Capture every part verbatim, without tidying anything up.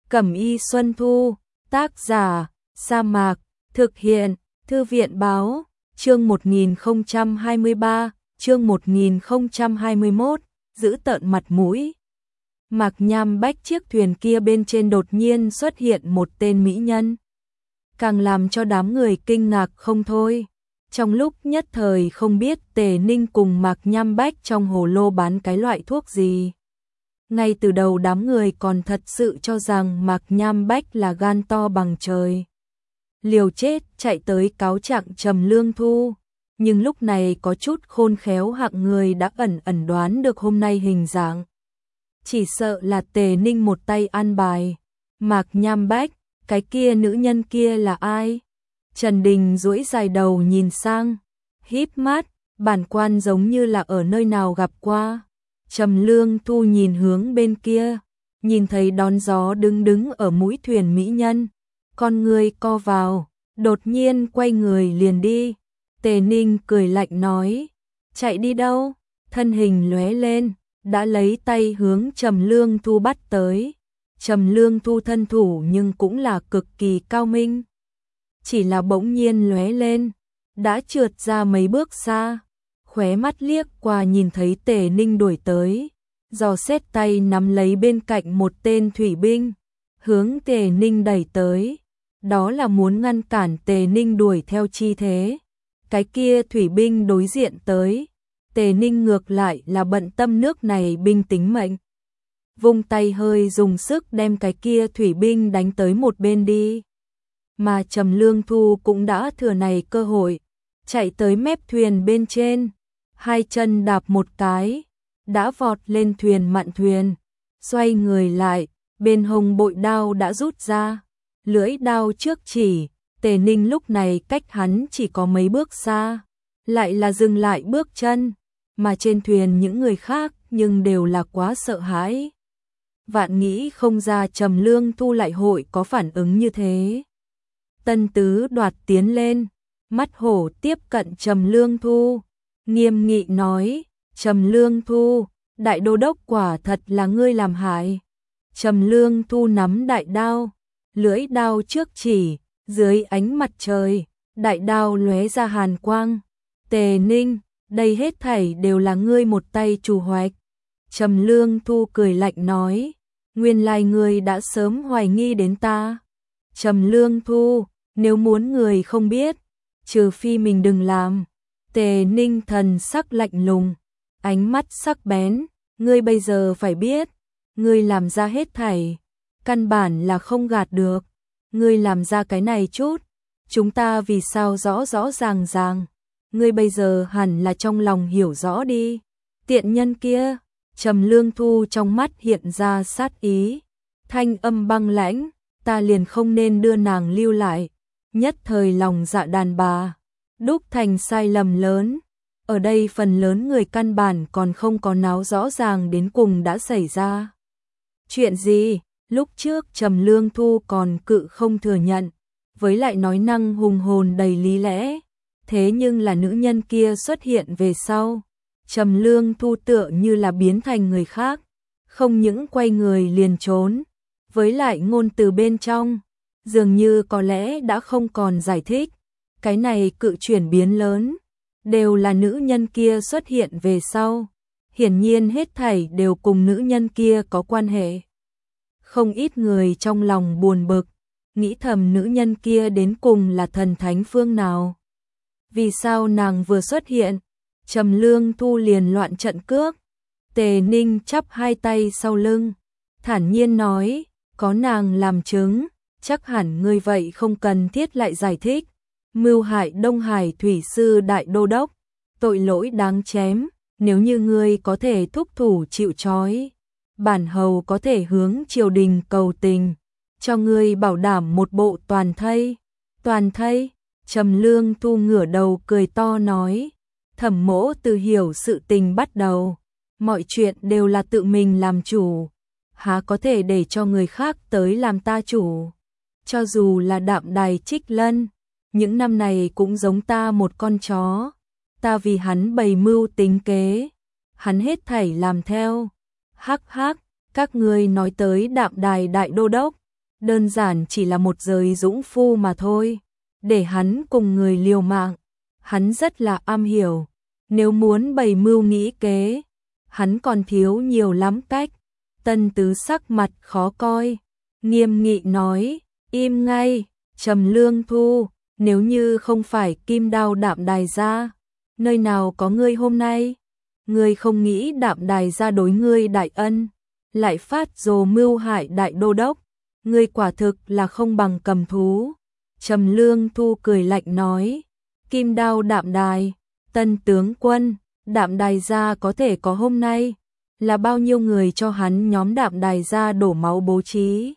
Cẩm y Xuân Thu, tác giả, Sa Mạc, thực hiện, Thư viện báo, chương một nghìn không trăm hai mươi ba, chương một nghìn không trăm hai mươi mốt, giữ tợn mặt mũi. Mạc Nham Bách chiếc thuyền kia bên trên đột nhiên xuất hiện một tên mỹ nhân. Càng làm cho đám người kinh ngạc không thôi. Trong lúc nhất thời không biết Tề Ninh cùng Mạc Nham Bách trong hồ lô bán cái loại thuốc gì. Ngay từ đầu đám người còn thật sự cho rằng Mạc Nham Bách là gan to bằng trời. Liều chết chạy tới cáo trạng Trầm Lương Thu. Nhưng lúc này có chút khôn khéo hạng người đã ẩn ẩn đoán được hôm nay hình dạng. Chỉ sợ là Tề Ninh một tay ăn bài. Mạc Nham Bách, cái kia nữ nhân kia là ai? Trần Đình duỗi dài đầu nhìn sang, híp mắt, bản quan giống như là ở nơi nào gặp qua. Trầm Lương Thu nhìn hướng bên kia, nhìn thấy đón gió đứng đứng ở mũi thuyền mỹ nhân, con người co vào, đột nhiên quay người liền đi. Tề Ninh cười lạnh nói, chạy đi đâu? Thân hình lóe lên, đã lấy tay hướng Trầm Lương Thu bắt tới. Trầm Lương Thu thân thủ nhưng cũng là cực kỳ cao minh. Chỉ là bỗng nhiên lóe lên, đã trượt ra mấy bước xa, khóe mắt liếc qua nhìn thấy Tề Ninh đuổi tới, dò xét tay nắm lấy bên cạnh một tên thủy binh, hướng Tề Ninh đẩy tới, đó là muốn ngăn cản Tề Ninh đuổi theo chi thế. Cái kia thủy binh đối diện tới, Tề Ninh ngược lại là bận tâm nước này binh tính mệnh. Vung tay hơi dùng sức đem cái kia thủy binh đánh tới một bên đi. Mà Trầm Lương Thu cũng đã thừa này cơ hội, chạy tới mép thuyền bên trên, hai chân đạp một cái, đã vọt lên thuyền mạn thuyền, xoay người lại, bên hông bội đao đã rút ra, lưỡi đao trước chỉ, Tề Ninh lúc này cách hắn chỉ có mấy bước xa, lại là dừng lại bước chân, mà trên thuyền những người khác nhưng đều là quá sợ hãi. Vạn nghĩ không ra Trầm Lương Thu lại hội có phản ứng như thế. Tân Tứ đoạt tiến lên, mắt hổ tiếp cận Trầm Lương Thu, nghiêm nghị nói, Trầm Lương Thu, đại đô đốc quả thật là ngươi làm hại. Trầm Lương Thu nắm đại đao, lưỡi đao trước chỉ, dưới ánh mặt trời, đại đao lóe ra hàn quang. Tề Ninh, đây hết thảy đều là ngươi một tay chủ hoạch. Trầm Lương Thu cười lạnh nói, nguyên lai ngươi đã sớm hoài nghi đến ta. Trầm Lương Thu, nếu muốn người không biết, trừ phi mình đừng làm. Tề Ninh thần sắc lạnh lùng, ánh mắt sắc bén, ngươi bây giờ phải biết, ngươi làm ra hết thảy, căn bản là không gạt được. Ngươi làm ra cái này chút, chúng ta vì sao rõ rõ ràng ràng, ngươi bây giờ hẳn là trong lòng hiểu rõ đi. Tiện nhân kia, Trầm Lương Thu trong mắt hiện ra sát ý, thanh âm băng lãnh, ta liền không nên đưa nàng lưu lại. Nhất thời lòng dạ đàn bà, đúc thành sai lầm lớn. Ở đây phần lớn người căn bản còn không có náo rõ ràng đến cùng đã xảy ra chuyện gì. Lúc trước Trầm Lương Thu còn cự không thừa nhận, với lại nói năng hùng hồn đầy lý lẽ. Thế nhưng là nữ nhân kia xuất hiện về sau, Trầm Lương Thu tựa như là biến thành người khác, không những quay người liền trốn, với lại ngôn từ bên trong, dường như có lẽ đã không còn giải thích. Cái này cự chuyển biến lớn, đều là nữ nhân kia xuất hiện về sau. Hiển nhiên hết thảy đều cùng nữ nhân kia có quan hệ. Không ít người trong lòng buồn bực, nghĩ thầm nữ nhân kia đến cùng là thần thánh phương nào. Vì sao nàng vừa xuất hiện, Trầm Lương Thu liền loạn trận cước. Tề Ninh chắp hai tay sau lưng, thản nhiên nói, có nàng làm chứng, chắc hẳn ngươi vậy không cần thiết lại giải thích. Mưu hại Đông Hải thủy sư đại đô đốc, tội lỗi đáng chém, nếu như ngươi có thể thúc thủ chịu trói, bản hầu có thể hướng triều đình cầu tình, cho ngươi bảo đảm một bộ toàn thây. Toàn thây? Trầm Lương Thu ngửa đầu cười to nói, Thẩm mỗ từ hiểu sự tình bắt đầu, mọi chuyện đều là tự mình làm chủ, há có thể để cho người khác tới làm ta chủ. Cho dù là Đạm Đài Trích Lân, những năm này cũng giống ta một con chó, ta vì hắn bày mưu tính kế, hắn hết thảy làm theo. Hắc hắc, các ngươi nói tới Đạm Đài đại đô đốc, đơn giản chỉ là một giới dũng phu mà thôi, để hắn cùng người liều mạng, hắn rất là am hiểu, nếu muốn bày mưu nghĩ kế, hắn còn thiếu nhiều lắm cách. Tân Tứ sắc mặt khó coi, nghiêm nghị nói, im ngay, Trầm Lương Thu, nếu như không phải Kim Đao Đạm Đài gia, nơi nào có ngươi hôm nay? Ngươi không nghĩ Đạm Đài gia đối ngươi đại ân, lại phát rồ mưu hại đại đô đốc, ngươi quả thực là không bằng cầm thú. Trầm Lương Thu cười lạnh nói, Kim Đao Đạm Đài, Tân tướng quân, Đạm Đài gia có thể có hôm nay, là bao nhiêu người cho hắn nhóm Đạm Đài gia đổ máu bố trí.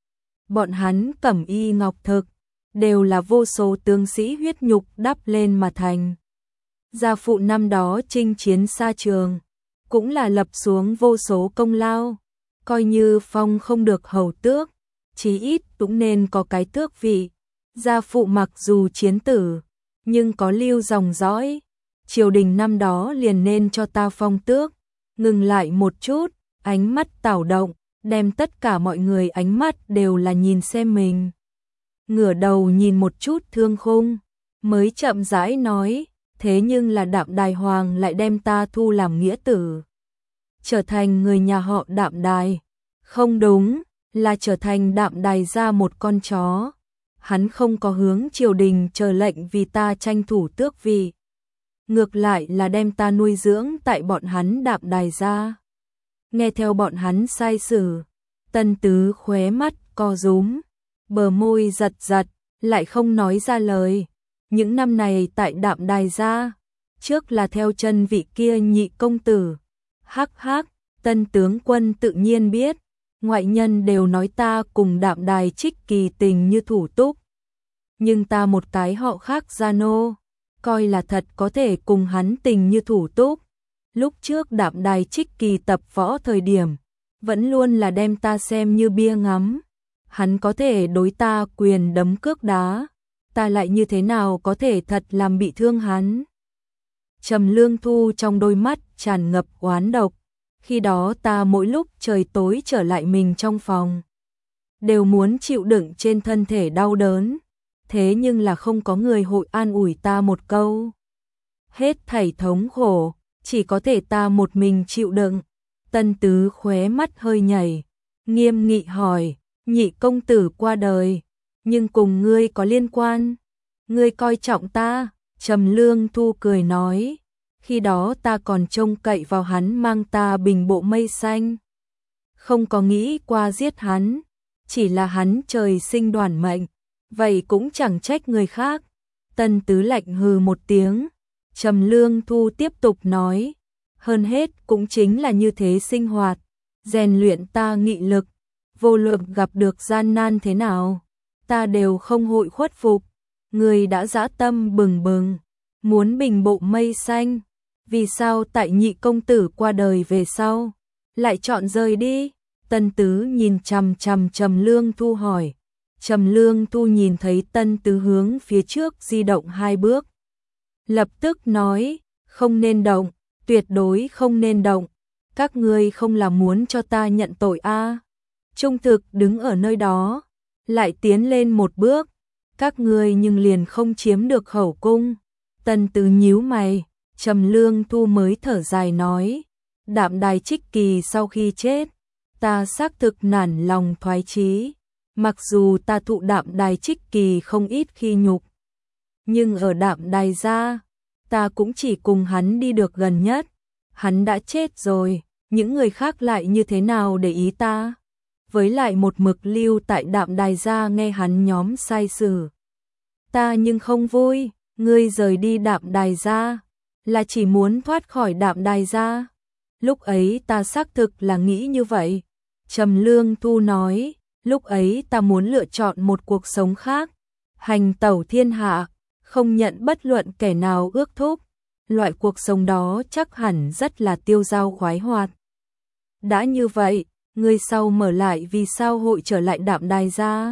Bọn hắn cẩm y ngọc thực, đều là vô số tướng sĩ huyết nhục đắp lên mà thành. Gia phụ năm đó chinh chiến xa trường, cũng là lập xuống vô số công lao, coi như phong không được hầu tước, chí ít cũng nên có cái tước vị. Gia phụ mặc dù chiến tử, nhưng có lưu dòng dõi, triều đình năm đó liền nên cho ta phong tước. Ngừng lại một chút, ánh mắt tảo động, đem tất cả mọi người ánh mắt đều là nhìn xem mình. Ngửa đầu nhìn một chút Thương Khung, mới chậm rãi nói, thế nhưng là Đạm Đài Hoàng lại đem ta thu làm nghĩa tử, trở thành người nhà họ Đạm Đài. Không đúng, là trở thành Đạm Đài gia một con chó. Hắn không có hướng triều đình chờ lệnh vì ta tranh thủ tước vị, ngược lại là đem ta nuôi dưỡng tại bọn hắn Đạm Đài gia. Nghe theo bọn hắn sai sử, Tân Tứ khóe mắt co rúm, bờ môi giật giật, lại không nói ra lời. Những năm này tại Đạm Đài gia, trước là theo chân vị kia nhị công tử. Hắc hắc, Tân tướng quân tự nhiên biết, ngoại nhân đều nói ta cùng Đạm Đài Trích Kỳ tình như thủ túc. Nhưng ta một cái họ khác gia nô, coi là thật có thể cùng hắn tình như thủ túc. Lúc trước Đạm Đài Trích Kỳ tập võ thời điểm, vẫn luôn là đem ta xem như bia ngắm. Hắn có thể đối ta quyền đấm cước đá, ta lại như thế nào có thể thật làm bị thương hắn. Trầm Lương Thu trong đôi mắt tràn ngập oán độc, khi đó ta mỗi lúc trời tối trở lại mình trong phòng, đều muốn chịu đựng trên thân thể đau đớn, thế nhưng là không có người hội an ủi ta một câu. Hết thảy thống khổ, chỉ có thể ta một mình chịu đựng. Tân Tứ khóe mắt hơi nhảy, nghiêm nghị hỏi, nhị công tử qua đời, nhưng cùng ngươi có liên quan, ngươi coi trọng ta. Trầm Lương Thu cười nói, khi đó ta còn trông cậy vào hắn mang ta bình bộ mây xanh, không có nghĩ qua giết hắn, chỉ là hắn trời sinh đoản mệnh, vậy cũng chẳng trách người khác. Tân Tứ lạnh hừ một tiếng. Trầm Lương Thu tiếp tục nói, hơn hết cũng chính là như thế sinh hoạt, rèn luyện ta nghị lực, vô luận gặp được gian nan thế nào, ta đều không hội khuất phục. Người đã dã tâm bừng bừng, muốn bình bộ mây xanh, vì sao tại nhị công tử qua đời về sau, lại chọn rời đi? Tân Tứ nhìn chằm chằm Trầm Lương Thu hỏi. Trầm Lương Thu nhìn thấy Tân Tứ hướng phía trước di động hai bước, lập tức nói, không nên động, tuyệt đối không nên động, các ngươi không là muốn cho ta nhận tội a? À? Trung thực đứng ở nơi đó, lại tiến lên một bước, các ngươi nhưng liền không chiếm được khẩu cung. Tân Tứ nhíu mày, Trầm Lương Thu mới thở dài nói, Đạm Đài Trích Kỳ sau khi chết, ta xác thực nản lòng thoái chí, mặc dù ta thụ Đạm Đài Trích Kỳ không ít khi nhục, nhưng ở Đạm Đài gia, ta cũng chỉ cùng hắn đi được gần nhất. Hắn đã chết rồi, những người khác lại như thế nào để ý ta? Với lại một mực lưu tại Đạm Đài gia nghe hắn nhóm sai sử, ta nhưng không vui. Ngươi rời đi Đạm Đài gia, là chỉ muốn thoát khỏi Đạm Đài gia. Lúc ấy ta xác thực là nghĩ như vậy. Trầm Lương Thu nói, lúc ấy ta muốn lựa chọn một cuộc sống khác, hành tẩu thiên hạ, không nhận bất luận kẻ nào ước thúc. Loại cuộc sống đó chắc hẳn rất là tiêu dao khoái hoạt. Đã như vậy, ngươi sau mở lại vì sao hội trở lại Đạm Đài gia?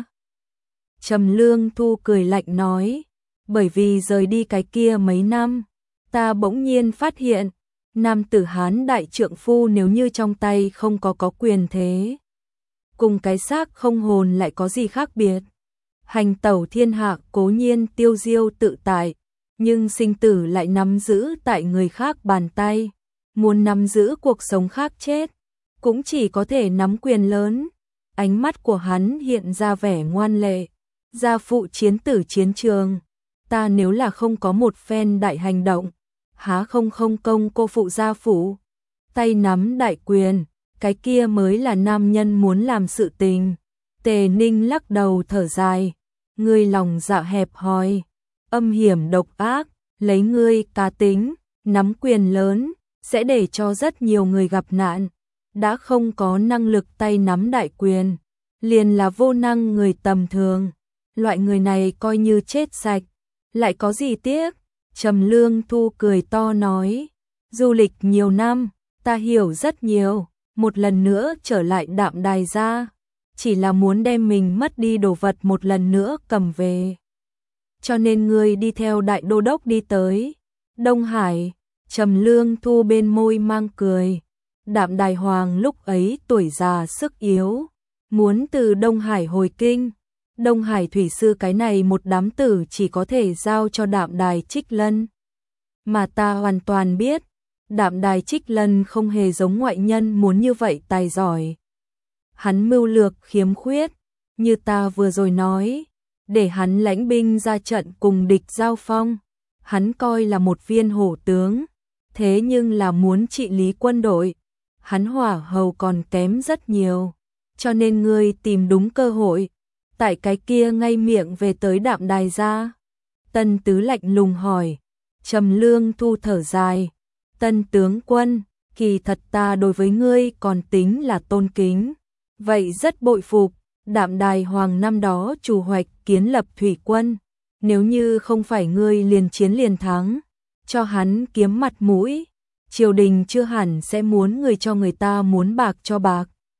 Trầm Lương Thu cười lạnh nói, bởi vì rời đi cái kia mấy năm, ta bỗng nhiên phát hiện, nam tử Hán đại trượng phu nếu như trong tay không có có quyền thế, cùng cái xác không hồn lại có gì khác biệt. Hành tẩu thiên hạ cố nhiên tiêu diêu tự tại, nhưng sinh tử lại nắm giữ tại người khác bàn tay, muốn nắm giữ cuộc sống khác chết, cũng chỉ có thể nắm quyền lớn. Ánh mắt của hắn hiện ra vẻ ngoan lệ, gia phụ chiến tử chiến trường, ta nếu là không có một phen đại hành động, há không không công cô phụ gia phụ, tay nắm đại quyền, cái kia mới là nam nhân muốn làm sự tình. Tề Ninh lắc đầu thở dài, ngươi lòng dạ hẹp hòi, âm hiểm độc ác, lấy ngươi cá tính, nắm quyền lớn, sẽ để cho rất nhiều người gặp nạn, đã không có năng lực tay nắm đại quyền, liền là vô năng người tầm thường, loại người này coi như chết sạch, lại có gì tiếc. Trầm Lương Thu cười to nói, du lịch nhiều năm, ta hiểu rất nhiều, một lần nữa trở lại Đạm Đài gia, chỉ là muốn đem mình mất đi đồ vật một lần nữa cầm về. Cho nên ngươi đi theo đại đô đốc đi tới Đông Hải. Trầm Lương Thu bên môi mang cười, Đạm Đài Hoàng lúc ấy tuổi già sức yếu, muốn từ Đông Hải hồi kinh. Đông Hải thủy sư cái này một đám tử chỉ có thể giao cho Đạm Đài Trích Lân. Mà ta hoàn toàn biết, Đạm Đài Trích Lân không hề giống ngoại nhân muốn như vậy tài giỏi. Hắn mưu lược khiếm khuyết, như ta vừa rồi nói, để hắn lãnh binh ra trận cùng địch giao phong. Hắn coi là một viên hổ tướng, thế nhưng là muốn trị lý quân đội, hắn hỏa hầu còn kém rất nhiều, cho nên ngươi tìm đúng cơ hội. Tại cái kia ngay miệng về tới Đạm Đài gia. Tân Tứ lạnh lùng hỏi. Trầm Lương Thu thở dài, Tân tướng quân, kỳ thật ta đối với ngươi còn tính là tôn kính, vậy rất bội phục. Đạm Đài Hoàng năm đó chủ hoạch kiến lập thủy quân, nếu như không phải ngươi liền chiến liền thắng, cho hắn kiếm mặt mũi, triều đình chưa hẳn sẽ muốn người cho người ta muốn bạc cho bạc.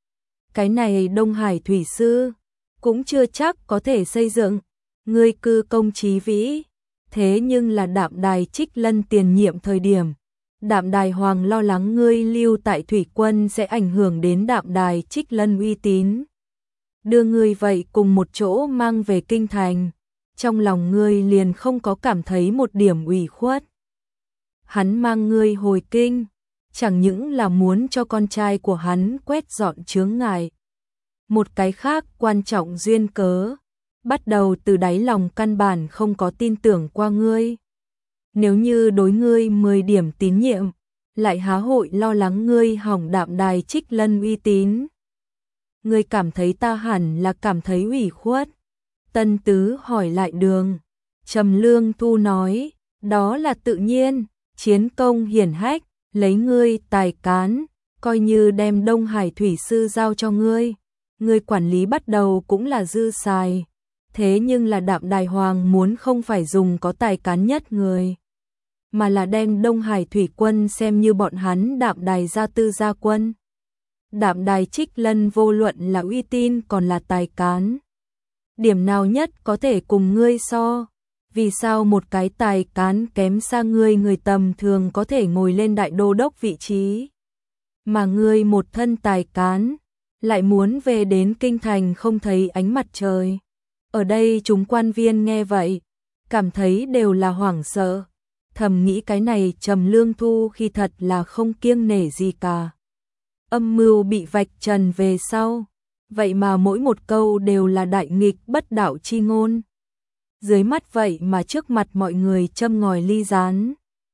Cái này Đông Hải thủy sư cũng chưa chắc có thể xây dựng, ngươi cư công chí vĩ, thế nhưng là Đạm Đài Trích Lân tiền nhiệm thời điểm, Đạm Đài Hoàng lo lắng ngươi lưu tại thủy quân sẽ ảnh hưởng đến Đạm Đài Trích Lân uy tín. Đưa ngươi vậy cùng một chỗ mang về kinh thành, trong lòng ngươi liền không có cảm thấy một điểm ủy khuất. Hắn mang ngươi hồi kinh, chẳng những là muốn cho con trai của hắn quét dọn chướng ngại. Một cái khác quan trọng duyên cớ, bắt đầu từ đáy lòng căn bản không có tin tưởng qua ngươi. Nếu như đối ngươi mười điểm tín nhiệm, lại há hội lo lắng ngươi hỏng Đạm Đài Trích Lân uy tín. Ngươi cảm thấy ta hẳn là cảm thấy ủy khuất. Tân Tứ hỏi lại đường. Trầm Lương Thu nói, đó là tự nhiên, chiến công hiển hách, lấy ngươi tài cán, coi như đem Đông Hải thủy sư giao cho ngươi. Ngươi quản lý bắt đầu cũng là dư xài, thế nhưng là Đạm Đài Hoàng muốn không phải dùng có tài cán nhất người, mà là đem Đông Hải thủy quân xem như bọn hắn Đạm Đài gia tư gia quân. Đạm Đài Trích Lân vô luận là uy tín còn là tài cán, điểm nào nhất có thể cùng ngươi so? Vì sao một cái tài cán kém xa ngươi người tầm thường có thể ngồi lên đại đô đốc vị trí, mà ngươi một thân tài cán lại muốn về đến kinh thành không thấy ánh mặt trời? Ở đây chúng quan viên nghe vậy, cảm thấy đều là hoảng sợ, thầm nghĩ cái này Trầm Lương Thu khi thật là không kiêng nể gì cả. Âm mưu bị vạch trần về sau, vậy mà mỗi một câu đều là đại nghịch bất đạo chi ngôn. Dưới mắt vậy mà trước mặt mọi người châm ngòi ly gián,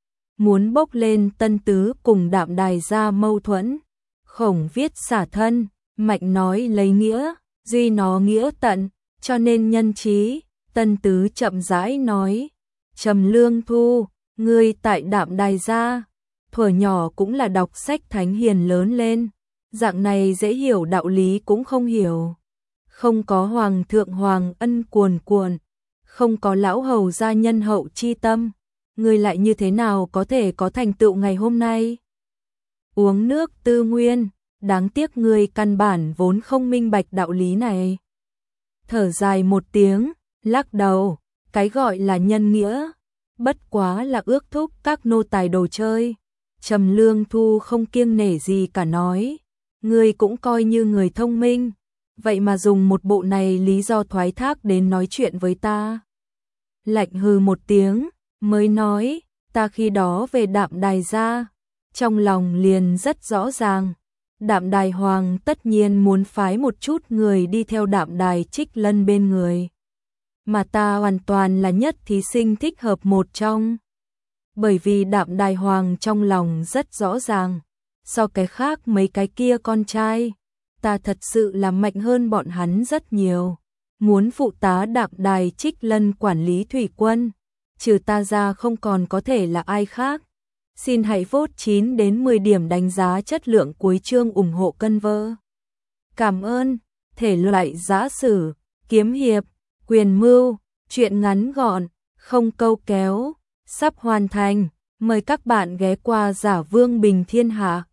muốn bốc lên Tân Tứ cùng Đạm Đài gia mâu thuẫn. Khổng viết xả thân, Mạnh nói lấy nghĩa, duy nó nghĩa tận, cho nên nhân trí. Tân Tứ chậm rãi nói, Trầm Lương Thu, ngươi tại Đạm Đài gia, thuở nhỏ cũng là đọc sách thánh hiền lớn lên, dạng này dễ hiểu đạo lý cũng không hiểu. Không có hoàng thượng hoàng ân cuồn cuộn, không có lão hầu gia nhân hậu chi tâm, ngươi lại như thế nào có thể có thành tựu ngày hôm nay? Uống nước tư nguyên, đáng tiếc ngươi căn bản vốn không minh bạch đạo lý này. Thở dài một tiếng, lắc đầu, cái gọi là nhân nghĩa, bất quá là ước thúc các nô tài đồ chơi. Trầm Lương Thu không kiêng nể gì cả nói, ngươi cũng coi như người thông minh, vậy mà dùng một bộ này lý do thoái thác đến nói chuyện với ta. Lạnh hừ một tiếng, mới nói, ta khi đó về Đạm Đài ra, trong lòng liền rất rõ ràng. Đạm Đài Hoàng tất nhiên muốn phái một chút người đi theo Đạm Đài Trích Lân bên người. Mà ta hoàn toàn là nhất thí sinh thích hợp một trong. Bởi vì Đạm Đài Hoàng trong lòng rất rõ ràng, so cái khác mấy cái kia con trai, ta thật sự là mạnh hơn bọn hắn rất nhiều. Muốn phụ tá Đạm Đài Trích Lân quản lý thủy quân, trừ ta ra không còn có thể là ai khác. Xin hãy vote chín đến mười điểm đánh giá chất lượng cuối chương ủng hộ cân vơ. Cảm ơn. Thể loại giã sử, kiếm hiệp, quyền mưu, truyện ngắn gọn, không câu kéo, sắp hoàn thành. Mời các bạn ghé qua Giả Vương Bình Thiên Hạ.